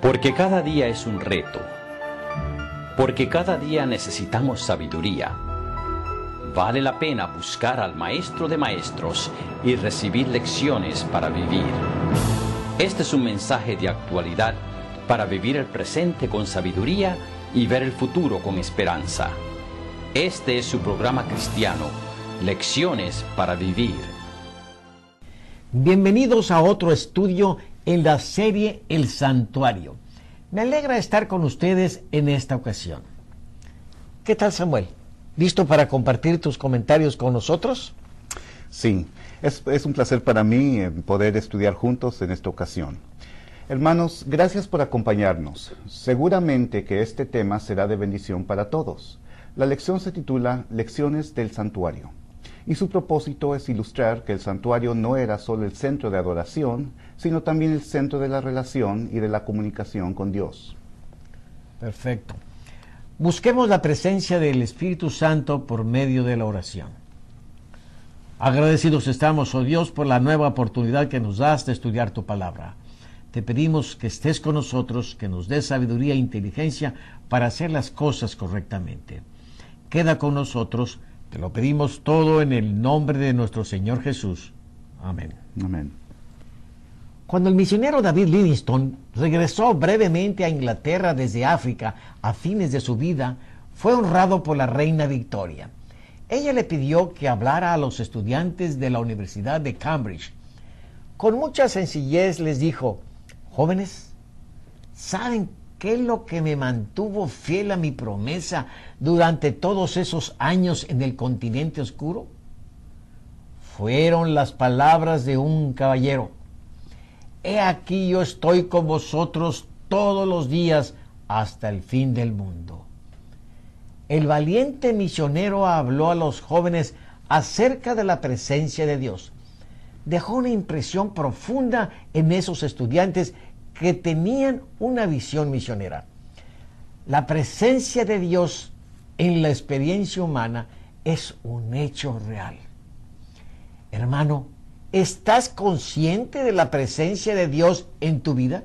Porque cada día es un reto. Porque cada día necesitamos sabiduría. Vale la pena buscar al Maestro de Maestros y recibir lecciones para vivir. Este es un mensaje de actualidad para vivir el presente con sabiduría y ver el futuro con esperanza. Este es su programa cristiano, Lecciones para Vivir. Bienvenidos a otro estudio en la serie El Santuario. Me alegra estar con ustedes en esta ocasión. ¿Qué tal, Samuel? ¿Listo para compartir tus comentarios con nosotros? Sí, es un placer para mí poder estudiar juntos en esta ocasión. Hermanos, gracias por acompañarnos. Seguramente que este tema será de bendición para todos. La lección se titula Lecciones del Santuario. Y su propósito es ilustrar que el santuario no era solo el centro de adoración, sino también el centro de la relación y de la comunicación con Dios. Perfecto. Busquemos la presencia del Espíritu Santo por medio de la oración. Agradecidos estamos, oh Dios, por la nueva oportunidad que nos das de estudiar tu palabra. Te pedimos que estés con nosotros, que nos des sabiduría e inteligencia para hacer las cosas correctamente. Queda con nosotros. Te lo pedimos todo en el nombre de nuestro Señor Jesús. Amén. Amén. Cuando el misionero David Livingstone regresó brevemente a Inglaterra desde África a fines de su vida, fue honrado por la reina Victoria. Ella le pidió que hablara a los estudiantes de la Universidad de Cambridge. Con mucha sencillez les dijo: jóvenes, ¿saben qué es lo que me mantuvo fiel a mi promesa durante todos esos años en el continente oscuro? Fueron las palabras de un caballero: he aquí yo estoy con vosotros todos los días hasta el fin del mundo. El valiente misionero habló a los jóvenes acerca de la presencia de Dios. Dejó una impresión profunda en esos estudiantes que tenían una visión misionera. La presencia de Dios en la experiencia humana es un hecho real. Hermano, ¿estás consciente de la presencia de Dios en tu vida?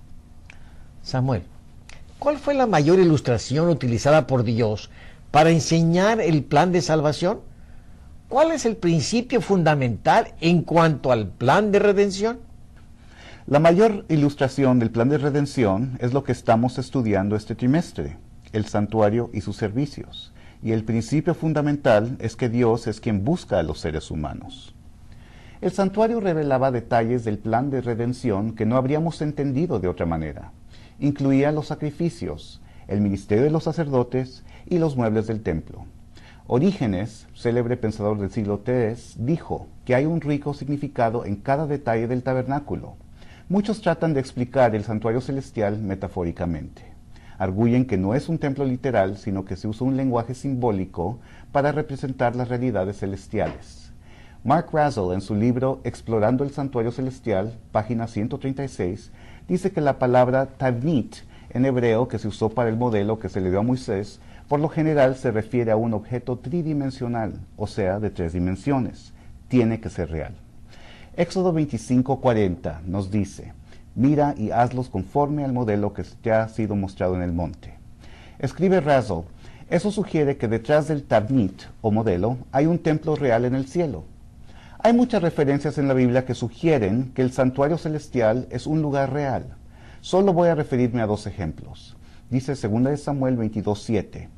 Samuel, ¿cuál fue la mayor ilustración utilizada por Dios para enseñar el plan de salvación? ¿Cuál es el principio fundamental en cuanto al plan de redención? La mayor ilustración del plan de redención es lo que estamos estudiando este trimestre, el santuario y sus servicios. Y el principio fundamental es que Dios es quien busca a los seres humanos. El santuario revelaba detalles del plan de redención que no habríamos entendido de otra manera. Incluía los sacrificios, el ministerio de los sacerdotes y los muebles del templo. Orígenes, célebre pensador del siglo III, dijo que hay un rico significado en cada detalle del tabernáculo. Muchos tratan de explicar el santuario celestial metafóricamente. Arguyen que no es un templo literal, sino que se usa un lenguaje simbólico para representar las realidades celestiales. Mark Razel, en su libro Explorando el Santuario Celestial, página 136, dice que la palabra tavnit, en hebreo, que se usó para el modelo que se le dio a Moisés, por lo general se refiere a un objeto tridimensional, o sea, de 3 dimensiones. Tiene que ser real. Éxodo 25:40 nos dice: mira y hazlos conforme al modelo que te ha sido mostrado en el monte. Escribe Razel: eso sugiere que detrás del tavnit, o modelo, hay un templo real en el cielo. Hay muchas referencias en la Biblia que sugieren que el santuario celestial es un lugar real. Solo voy a referirme a 2 ejemplos. Dice 2 Samuel 22:7.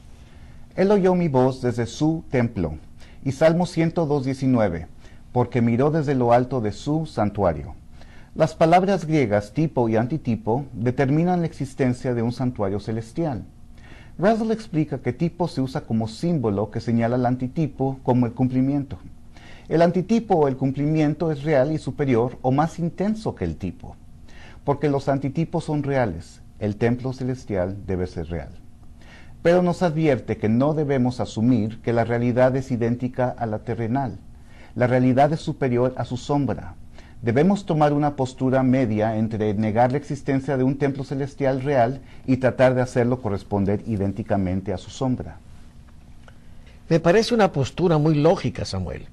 Él oyó mi voz desde su templo. Y Salmo 102:19. Porque miró desde lo alto de su santuario. Las palabras griegas tipo y antitipo determinan la existencia de un santuario celestial. Razel explica que tipo se usa como símbolo que señala al antitipo como el cumplimiento. El antitipo o el cumplimiento es real y superior o más intenso que el tipo. Porque los antitipos son reales, el templo celestial debe ser real. Pero nos advierte que no debemos asumir que la realidad es idéntica a la terrenal. La realidad es superior a su sombra. Debemos tomar una postura media entre negar la existencia de un templo celestial real y tratar de hacerlo corresponder idénticamente a su sombra. Me parece una postura muy lógica, Samuel.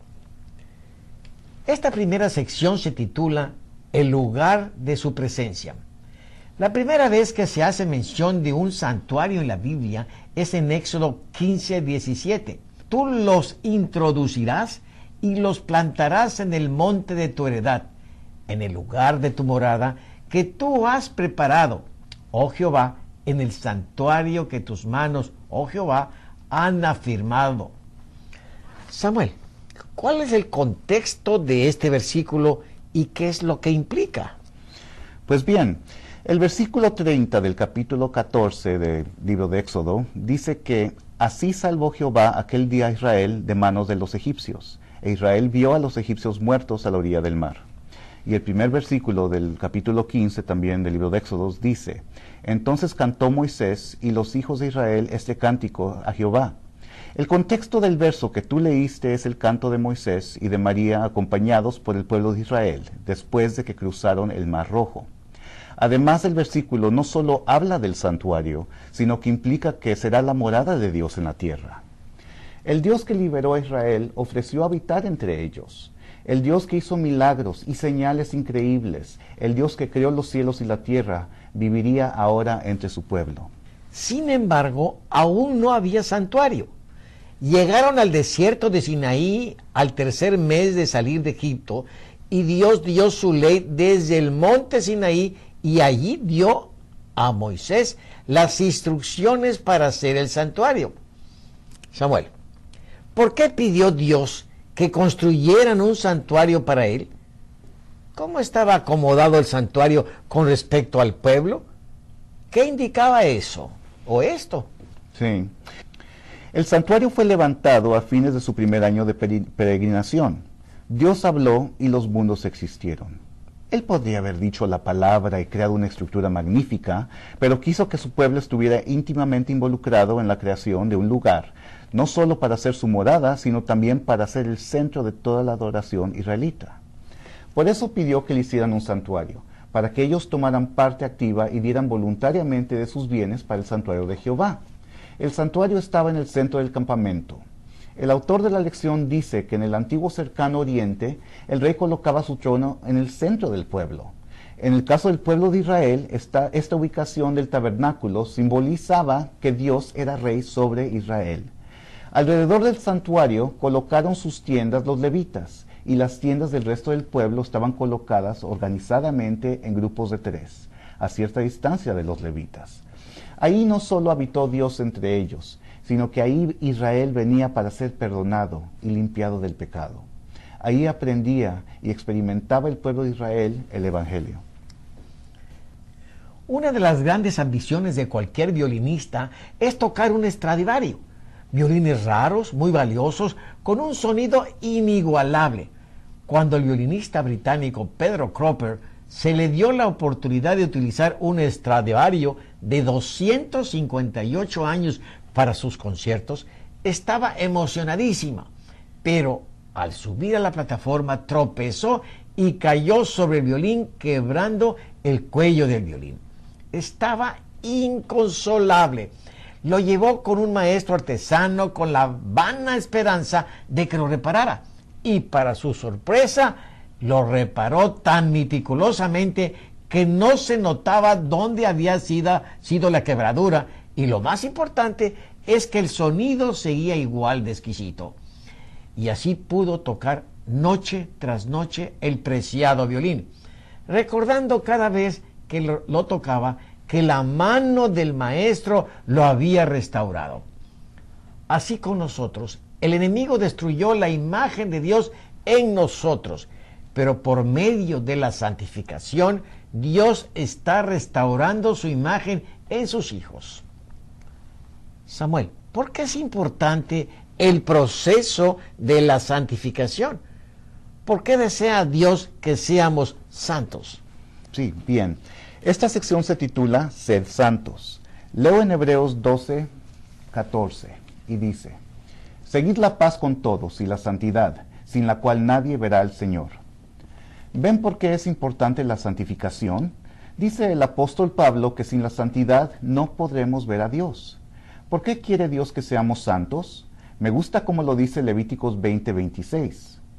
Esta primera sección se titula El lugar de su presencia. La primera vez que se hace mención de un santuario en la Biblia es en Éxodo 15:17. Tú los introducirás y los plantarás en el monte de tu heredad, en el lugar de tu morada que tú has preparado, oh Jehová, en el santuario que tus manos, oh Jehová, han afirmado. Samuel, ¿cuál es el contexto de este versículo y qué es lo que implica? Pues bien, el versículo 30 del capítulo 14 del libro de Éxodo dice que así salvó Jehová aquel día a Israel de manos de los egipcios, e Israel vio a los egipcios muertos a la orilla del mar. Y el primer versículo del capítulo 15 también del libro de Éxodo dice, entonces cantó Moisés y los hijos de Israel este cántico a Jehová. El contexto del verso que tú leíste es el canto de Moisés y de María acompañados por el pueblo de Israel, después de que cruzaron el Mar Rojo. Además, el versículo no solo habla del santuario, sino que implica que será la morada de Dios en la tierra. El Dios que liberó a Israel ofreció habitar entre ellos. El Dios que hizo milagros y señales increíbles, el Dios que creó los cielos y la tierra, viviría ahora entre su pueblo. Sin embargo, aún no había santuario. Llegaron al desierto de Sinaí al tercer mes de salir de Egipto, y Dios dio su ley desde el monte Sinaí, y allí dio a Moisés las instrucciones para hacer el santuario. Samuel, ¿por qué pidió Dios que construyeran un santuario para él? ¿Cómo estaba acomodado el santuario con respecto al pueblo? ¿Qué indicaba eso o esto? Sí. El santuario fue levantado a fines de su primer año de peregrinación. Dios habló y los mundos existieron. Él podría haber dicho la palabra y creado una estructura magnífica, pero quiso que su pueblo estuviera íntimamente involucrado en la creación de un lugar, no solo para ser su morada, sino también para ser el centro de toda la adoración israelita. Por eso pidió que le hicieran un santuario, para que ellos tomaran parte activa y dieran voluntariamente de sus bienes para el santuario de Jehová. El santuario estaba en el centro del campamento. El autor de la lección dice que en el antiguo cercano oriente, el rey colocaba su trono en el centro del pueblo. En el caso del pueblo de Israel, esta ubicación del tabernáculo simbolizaba que Dios era rey sobre Israel. Alrededor del santuario colocaron sus tiendas los levitas, y las tiendas del resto del pueblo estaban colocadas organizadamente en grupos de 3, a cierta distancia de los levitas. Ahí no solo habitó Dios entre ellos, sino que ahí Israel venía para ser perdonado y limpiado del pecado. Ahí aprendía y experimentaba el pueblo de Israel el Evangelio. Una de las grandes ambiciones de cualquier violinista es tocar un Stradivario. Violines raros, muy valiosos, con un sonido inigualable. Cuando el violinista británico Pedro Cropper se le dio la oportunidad de utilizar un Stradivario de 258 años para sus conciertos, estaba emocionadísima, pero al subir a la plataforma tropezó y cayó sobre el violín, quebrando el cuello del violín. Estaba inconsolable. Lo llevó con un maestro artesano con la vana esperanza de que lo reparara, y para su sorpresa lo reparó tan meticulosamente que no se notaba dónde había sido la quebradura, y lo más importante es que el sonido seguía igual de exquisito. Y así pudo tocar noche tras noche el preciado violín, recordando cada vez que lo tocaba que la mano del maestro lo había restaurado. Así con nosotros, el enemigo destruyó la imagen de Dios en nosotros, pero por medio de la santificación, Dios está restaurando su imagen en sus hijos. Samuel, ¿por qué es importante el proceso de la santificación? ¿Por qué desea Dios que seamos santos? Sí, bien. Esta sección se titula Sed santos. Leo en Hebreos 12:14 y dice: Seguid la paz con todos y la santidad, sin la cual nadie verá al Señor. ¿Ven por qué es importante la santificación? Dice el apóstol Pablo que sin la santidad no podremos ver a Dios. ¿Por qué quiere Dios que seamos santos? Me gusta como lo dice Levíticos 20:26.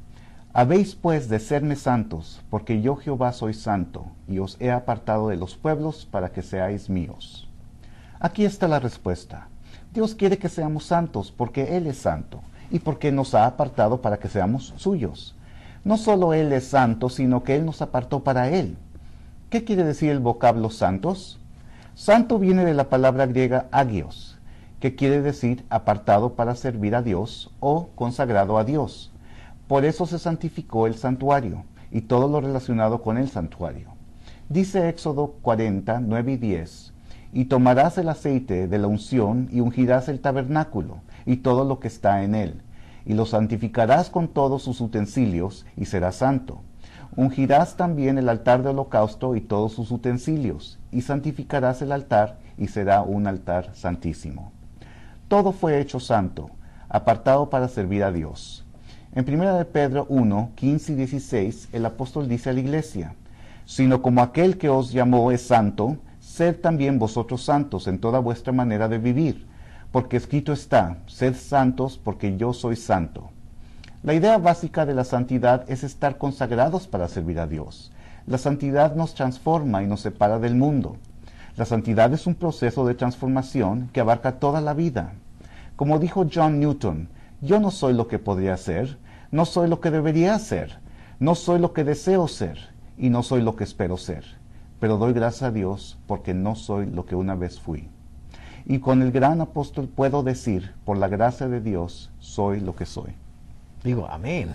Habéis pues de serme santos, porque yo Jehová soy santo, y os he apartado de los pueblos para que seáis míos. Aquí está la respuesta. Dios quiere que seamos santos porque Él es santo, y porque nos ha apartado para que seamos suyos. No solo Él es santo, sino que Él nos apartó para Él. ¿Qué quiere decir el vocablo santos? Santo viene de la palabra griega agios, que quiere decir apartado para servir a Dios o consagrado a Dios. Por eso se santificó el santuario y todo lo relacionado con el santuario. Dice Éxodo 40, 9 y 10, y tomarás el aceite de la unción y ungirás el tabernáculo y todo lo que está en él, y lo santificarás con todos sus utensilios y será santo. Ungirás también el altar de holocausto y todos sus utensilios, y santificarás el altar y será un altar santísimo. Todo fue hecho santo, apartado para servir a Dios. En 1 de Pedro 1, 15 y 16, el apóstol dice a la iglesia, sino como aquel que os llamó es santo, sed también vosotros santos en toda vuestra manera de vivir, porque escrito está, sed santos porque yo soy santo. La idea básica de la santidad es estar consagrados para servir a Dios. La santidad nos transforma y nos separa del mundo. La santidad es un proceso de transformación que abarca toda la vida. Como dijo John Newton, yo no soy lo que podría ser, no soy lo que debería ser, no soy lo que deseo ser y no soy lo que espero ser. Pero doy gracias a Dios porque no soy lo que una vez fui. Y con el gran apóstol puedo decir, por la gracia de Dios, soy lo que soy. Digo, amén.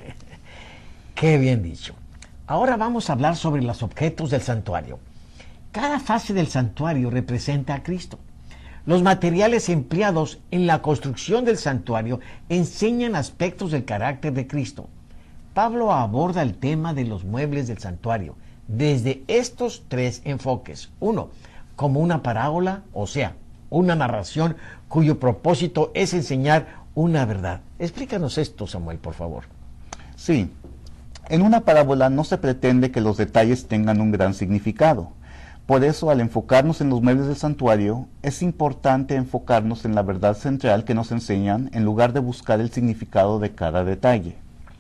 Qué bien dicho. Ahora vamos a hablar sobre los objetos del santuario. Cada fase del santuario representa a Cristo. Los materiales empleados en la construcción del santuario enseñan aspectos del carácter de Cristo. Pablo aborda el tema de los muebles del santuario desde estos tres enfoques. Uno, como una parábola, o sea, una narración cuyo propósito es enseñar una verdad. Explícanos esto, Samuel, por favor. Sí, en una parábola no se pretende que los detalles tengan un gran significado. Por eso, al enfocarnos en los muebles del santuario, es importante enfocarnos en la verdad central que nos enseñan en lugar de buscar el significado de cada detalle.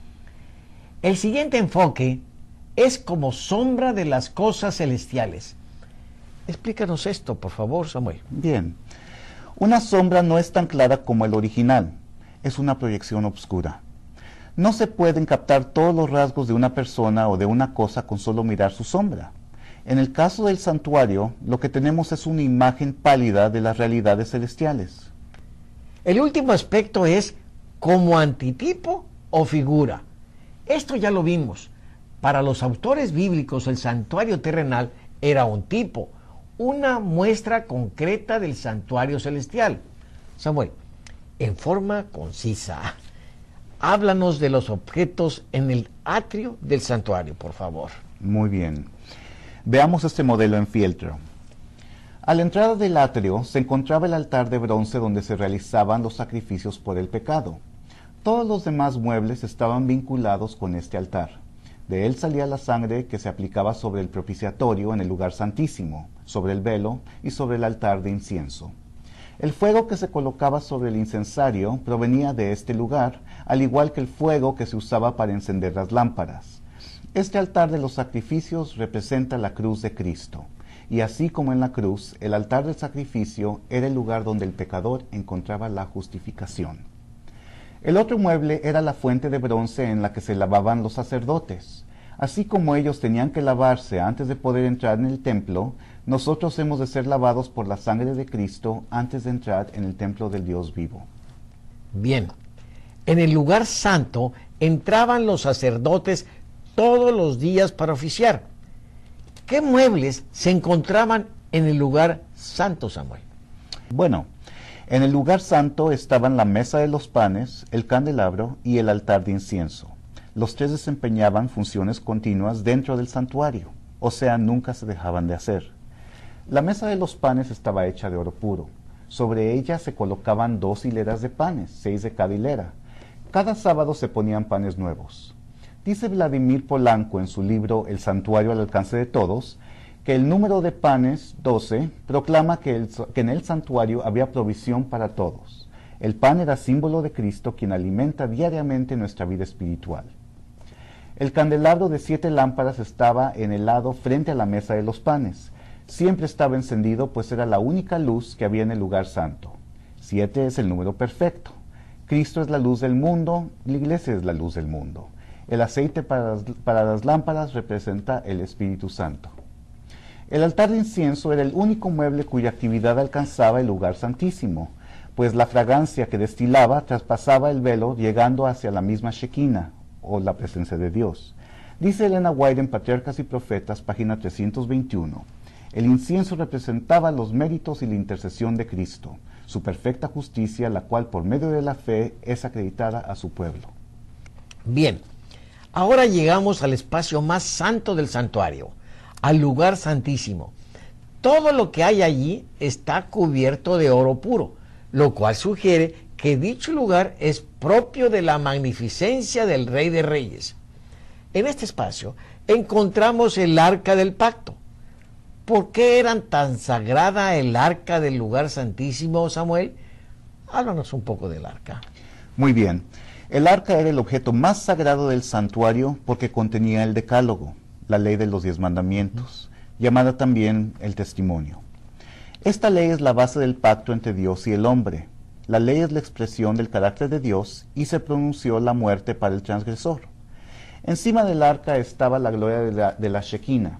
El siguiente enfoque es como sombra de las cosas celestiales. Explícanos esto, por favor, Samuel. Bien, una sombra no es tan clara como el original, es una proyección oscura. No se pueden captar todos los rasgos de una persona o de una cosa con solo mirar su sombra. En el caso del santuario, lo que tenemos es una imagen pálida de las realidades celestiales. El último aspecto es como antitipo o figura. Esto ya lo vimos. Para los autores bíblicos, el santuario terrenal era un tipo, una muestra concreta del santuario celestial. Samuel, en forma concisa, háblanos de los objetos en el atrio del santuario, por favor. Muy bien. Veamos este modelo en fieltro. A la entrada del atrio se encontraba el altar de bronce donde se realizaban los sacrificios por el pecado. Todos los demás muebles estaban vinculados con este altar. De él salía la sangre que se aplicaba sobre el propiciatorio en el lugar santísimo, sobre el velo y sobre el altar de incienso. El fuego que se colocaba sobre el incensario provenía de este lugar, al igual que el fuego que se usaba para encender las lámparas. Este altar de los sacrificios representa la cruz de Cristo, y así como en la cruz, el altar del sacrificio era el lugar donde el pecador encontraba la justificación. El otro mueble era la fuente de bronce en la que se lavaban los sacerdotes. Así como ellos tenían que lavarse antes de poder entrar en el templo, nosotros hemos de ser lavados por la sangre de Cristo antes de entrar en el templo del Dios vivo. Bien, en el lugar santo entraban los sacerdotes todos los días para oficiar. ¿Qué muebles se encontraban en el lugar santo, Samuel? Bueno, en el lugar santo estaban la mesa de los panes, el candelabro y el altar de incienso. Los tres desempeñaban funciones continuas dentro del santuario, o sea, nunca se dejaban de hacer. La mesa de los panes estaba hecha de oro puro. Sobre ella se colocaban 2 hileras de panes, 6 de cada hilera. Cada sábado se ponían panes nuevos. Dice Vladimir Polanco en su libro El santuario al alcance de todos, que el número de panes, 12, proclama que en el santuario había provisión para todos. El pan era símbolo de Cristo, quien alimenta diariamente nuestra vida espiritual. El candelabro de 7 lámparas estaba en el lado frente a la mesa de los panes. Siempre estaba encendido, pues era la única luz que había en el lugar santo. 7 es el número perfecto. Cristo es la luz del mundo, la iglesia es la luz del mundo. El aceite para las lámparas representa el Espíritu Santo. El altar de incienso era el único mueble cuya actividad alcanzaba el lugar santísimo, pues la fragancia que destilaba traspasaba el velo llegando hacia la misma Shekinah, o la presencia de Dios. Dice Elena White en Patriarcas y Profetas, página 321, el incienso representaba los méritos y la intercesión de Cristo, su perfecta justicia, la cual por medio de la fe es acreditada a su pueblo. Bien, ahora llegamos al espacio más santo del santuario, al lugar santísimo. Todo lo que hay allí está cubierto de oro puro, lo cual sugiere que dicho lugar es propio de la magnificencia del Rey de Reyes. En este espacio encontramos el arca del pacto. ¿Por qué era tan sagrada el arca del lugar santísimo, Samuel? Háblanos un poco del arca. Muy bien. El arca era el objeto más sagrado del santuario porque contenía el decálogo, la ley de los 10 mandamientos, llamada también el testimonio. Esta ley es la base del pacto entre Dios y el hombre. La ley es la expresión del carácter de Dios y se pronunció la muerte para el transgresor. Encima del arca estaba la gloria de la Shekinah,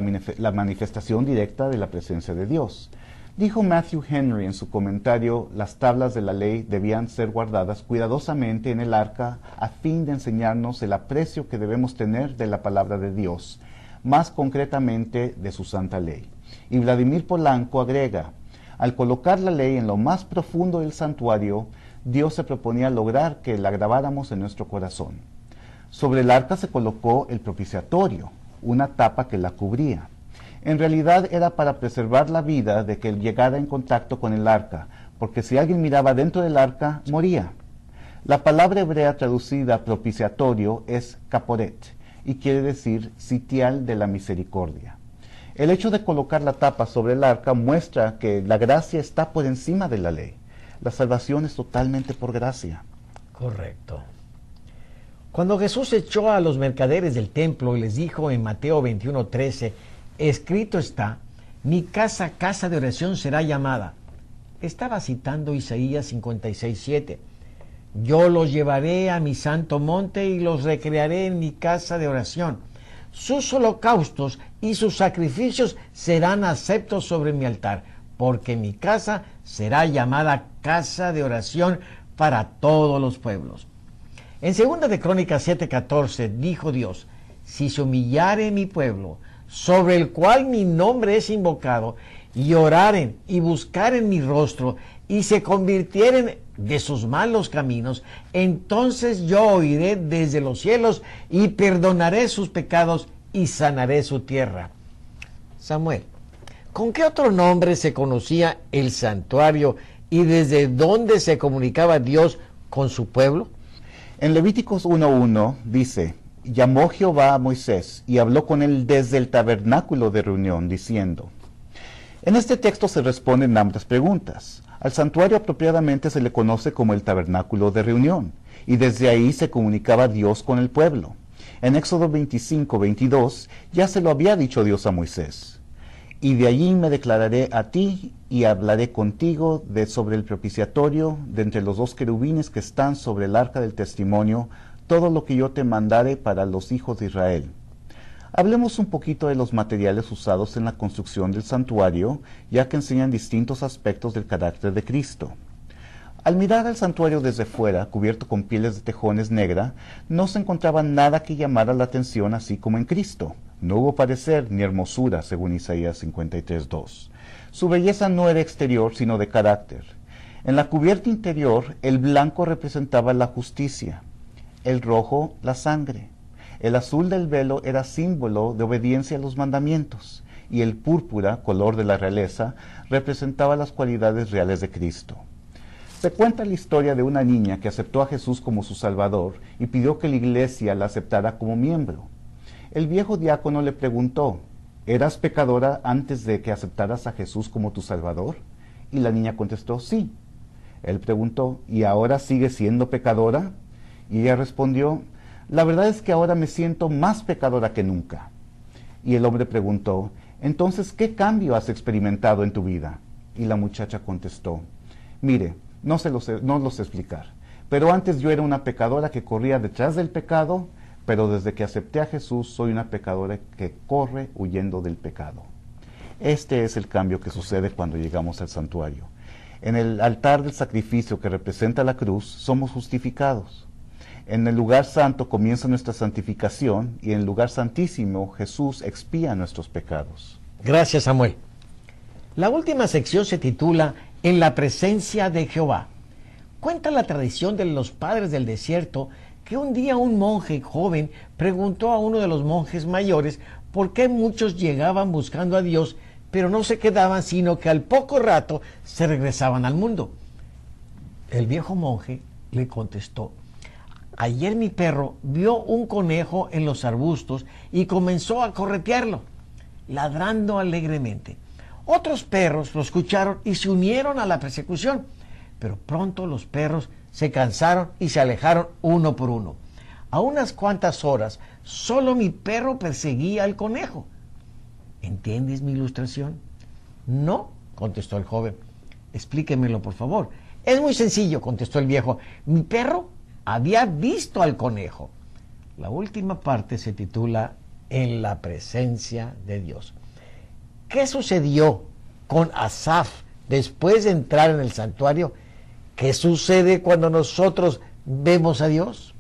la manifestación directa de la presencia de Dios. Dijo Matthew Henry en su comentario, las tablas de la ley debían ser guardadas cuidadosamente en el arca a fin de enseñarnos el aprecio que debemos tener de la palabra de Dios, más concretamente de su santa ley. Y Vladimir Polanco agrega, al colocar la ley en lo más profundo del santuario, Dios se proponía lograr que la grabáramos en nuestro corazón. Sobre el arca se colocó el propiciatorio, una tapa que la cubría. En realidad era para preservar la vida de que él llegara en contacto con el arca, porque si alguien miraba dentro del arca, moría. La palabra hebrea traducida propiciatorio es caporet, y quiere decir sitial de la misericordia. El hecho de colocar la tapa sobre el arca muestra que la gracia está por encima de la ley. La salvación es totalmente por gracia. Correcto. Cuando Jesús echó a los mercaderes del templo y les dijo en Mateo 21:13, escrito está, mi casa, casa de oración será llamada. Estaba citando Isaías 56:7. Yo los llevaré a mi santo monte y los recrearé en mi casa de oración. Sus holocaustos y sus sacrificios serán aceptos sobre mi altar, porque mi casa será llamada casa de oración para todos los pueblos. En 2 de Crónicas 7:14 dijo Dios, si se humillare mi pueblo, sobre el cual mi nombre es invocado, y oraren y buscaren mi rostro, y se convirtieren de sus malos caminos, entonces yo oiré desde los cielos y perdonaré sus pecados y sanaré su tierra. Samuel, ¿con qué otro nombre se conocía el santuario y desde dónde se comunicaba Dios con su pueblo? En Levíticos 1:1 dice, llamó Jehová a Moisés y habló con él desde el tabernáculo de reunión, diciendo. En este texto se responden ambas preguntas. Al santuario apropiadamente se le conoce como el tabernáculo de reunión, y desde ahí se comunicaba Dios con el pueblo. En Éxodo 25:22 ya se lo había dicho Dios a Moisés. Y de allí me declararé a ti y hablaré contigo sobre el propiciatorio, de entre los 2 querubines que están sobre el arca del testimonio, todo lo que yo te mandare para los hijos de Israel. Hablemos un poquito de los materiales usados en la construcción del santuario, ya que enseñan distintos aspectos del carácter de Cristo. Al mirar al santuario desde fuera, cubierto con pieles de tejones negra, no se encontraba nada que llamara la atención así como en Cristo. No hubo parecer ni hermosura, según Isaías 53:2. Su belleza no era exterior, sino de carácter. En la cubierta interior, el blanco representaba la justicia, el rojo, la sangre. El azul del velo era símbolo de obediencia a los mandamientos, y el púrpura, color de la realeza, representaba las cualidades reales de Cristo. Se cuenta la historia de una niña que aceptó a Jesús como su Salvador y pidió que la iglesia la aceptara como miembro. El viejo diácono le preguntó, ¿eras pecadora antes de que aceptaras a Jesús como tu Salvador? Y la niña contestó, sí. Él preguntó, ¿y ahora sigue siendo pecadora? Y ella respondió, La verdad es que ahora me siento más pecadora que nunca. Y el hombre preguntó, entonces, ¿qué cambio has experimentado en tu vida? Y la muchacha contestó, mire, no lo sé explicar, pero antes yo era una pecadora que corría detrás del pecado, pero desde que acepté a Jesús soy una pecadora que corre huyendo del pecado. Este es el cambio que sucede cuando llegamos al santuario. En el altar del sacrificio que representa la cruz, somos justificados. En el lugar santo comienza nuestra santificación y en el lugar santísimo Jesús expía nuestros pecados. Gracias, Samuel. La última sección se titula En la presencia de Jehová. Cuenta la tradición de los padres del desierto que un día un monje joven preguntó a uno de los monjes mayores por qué muchos llegaban buscando a Dios, pero no se quedaban, sino que al poco rato se regresaban al mundo. El viejo monje le contestó, ayer mi perro vio un conejo en los arbustos y comenzó a corretearlo, ladrando alegremente. Otros perros lo escucharon y se unieron a la persecución, pero pronto los perros se cansaron y se alejaron uno por uno. A unas cuantas horas, solo mi perro perseguía al conejo. ¿Entiendes mi ilustración? No, contestó el joven. Explíquemelo, por favor. Es muy sencillo, contestó el viejo. Mi perro había visto al conejo. La última parte se titula En la presencia de Dios. ¿Qué sucedió con Asaf después de entrar en el santuario? ¿Qué sucede cuando nosotros vemos a Dios?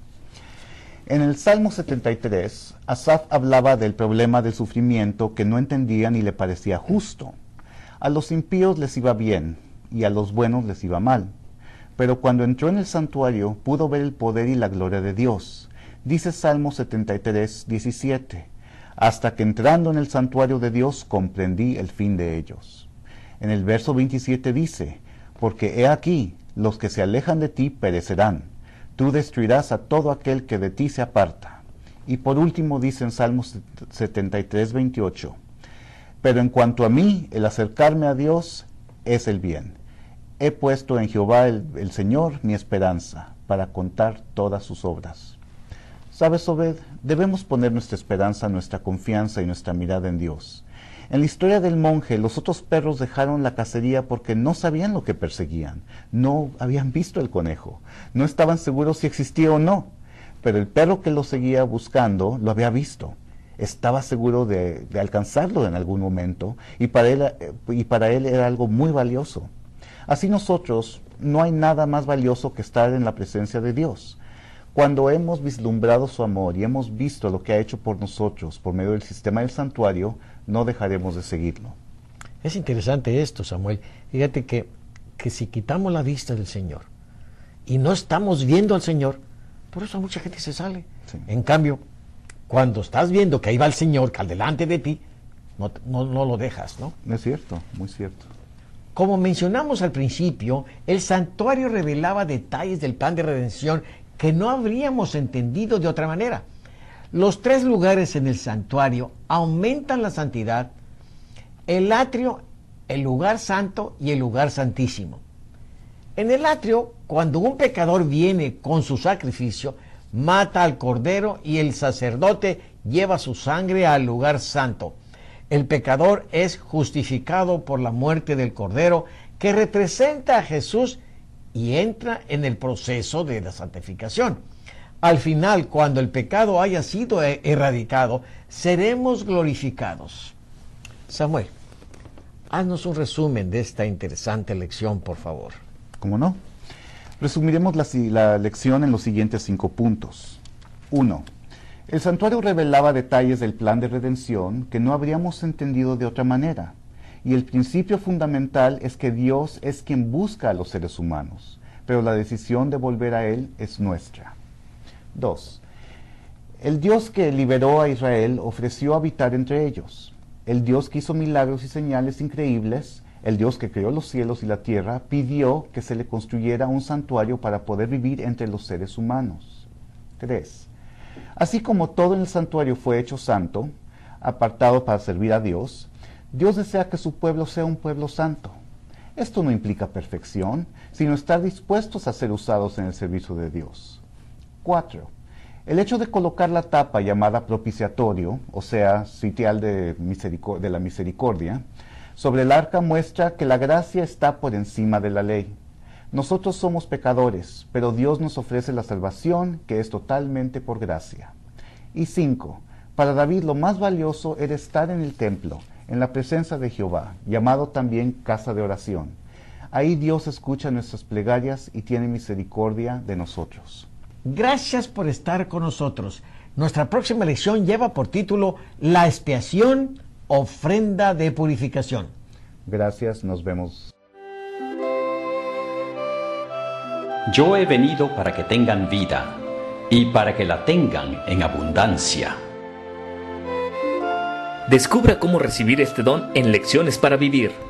En el Salmo 73, Asaf hablaba del problema del sufrimiento que no entendía ni le parecía justo. A los impíos les iba bien y a los buenos les iba mal. Pero cuando entró en el santuario pudo ver el poder y la gloria de Dios. Dice Salmo 73, 17, hasta que entrando en el santuario de Dios comprendí el fin de ellos. En el verso 27 dice, porque he aquí, los que se alejan de ti perecerán. Tú destruirás a todo aquel que de ti se aparta. Y por último dice en Salmos 73, 28, pero en cuanto a mí, el acercarme a Dios es el bien. He puesto en Jehová el Señor mi esperanza, para contar todas sus obras. ¿Sabes, Obed? Debemos poner nuestra esperanza, nuestra confianza y nuestra mirada en Dios. En la historia del monje, los otros perros dejaron la cacería porque no sabían lo que perseguían. No habían visto el conejo. No estaban seguros si existía o no. Pero el perro que lo seguía buscando lo había visto. Estaba seguro de alcanzarlo en algún momento y para él era algo muy valioso. Así nosotros, no hay nada más valioso que estar en la presencia de Dios. Cuando hemos vislumbrado su amor y hemos visto lo que ha hecho por nosotros por medio del sistema del santuario, no dejaremos de seguirlo. Es interesante esto, Samuel. Fíjate que si quitamos la vista del Señor y no estamos viendo al Señor, por eso mucha gente se sale. Sí. En cambio, cuando estás viendo que ahí va el Señor, que al delante de ti, no lo dejas, ¿no? Es cierto, muy cierto. Como mencionamos al principio, el santuario revelaba detalles del plan de redención que no habríamos entendido de otra manera. Los tres lugares en el santuario aumentan la santidad: el atrio, el lugar santo y el lugar santísimo. En el atrio, cuando un pecador viene con su sacrificio, mata al cordero y el sacerdote lleva su sangre al lugar santo. El pecador es justificado por la muerte del cordero, que representa a Jesús, y entra en el proceso de la santificación. Al final, cuando el pecado haya sido erradicado, seremos glorificados. Samuel, haznos un resumen de esta interesante lección, por favor. ¿Cómo no? Resumiremos la lección en los siguientes 5 puntos. 1. El santuario revelaba detalles del plan de redención que no habríamos entendido de otra manera. Y el principio fundamental es que Dios es quien busca a los seres humanos, pero la decisión de volver a Él es nuestra. 2. El Dios que liberó a Israel ofreció habitar entre ellos. El Dios que hizo milagros y señales increíbles, el Dios que creó los cielos y la tierra, pidió que se le construyera un santuario para poder vivir entre los seres humanos. 3. Así como todo en el santuario fue hecho santo, apartado para servir a Dios, Dios desea que su pueblo sea un pueblo santo. Esto no implica perfección, sino estar dispuestos a ser usados en el servicio de Dios. 4. El hecho de colocar la tapa llamada propiciatorio, o sea, sitial de la misericordia, sobre el arca muestra que la gracia está por encima de la ley. Nosotros somos pecadores, pero Dios nos ofrece la salvación que es totalmente por gracia. Y 5. Para David lo más valioso era estar en el templo, en la presencia de Jehová, llamado también casa de oración. Ahí Dios escucha nuestras plegarias y tiene misericordia de nosotros. Gracias por estar con nosotros. Nuestra próxima lección lleva por título La expiación, ofrenda de purificación. Gracias, nos vemos. Yo he venido para que tengan vida y para que la tengan en abundancia. Descubra cómo recibir este don en Lecciones para Vivir.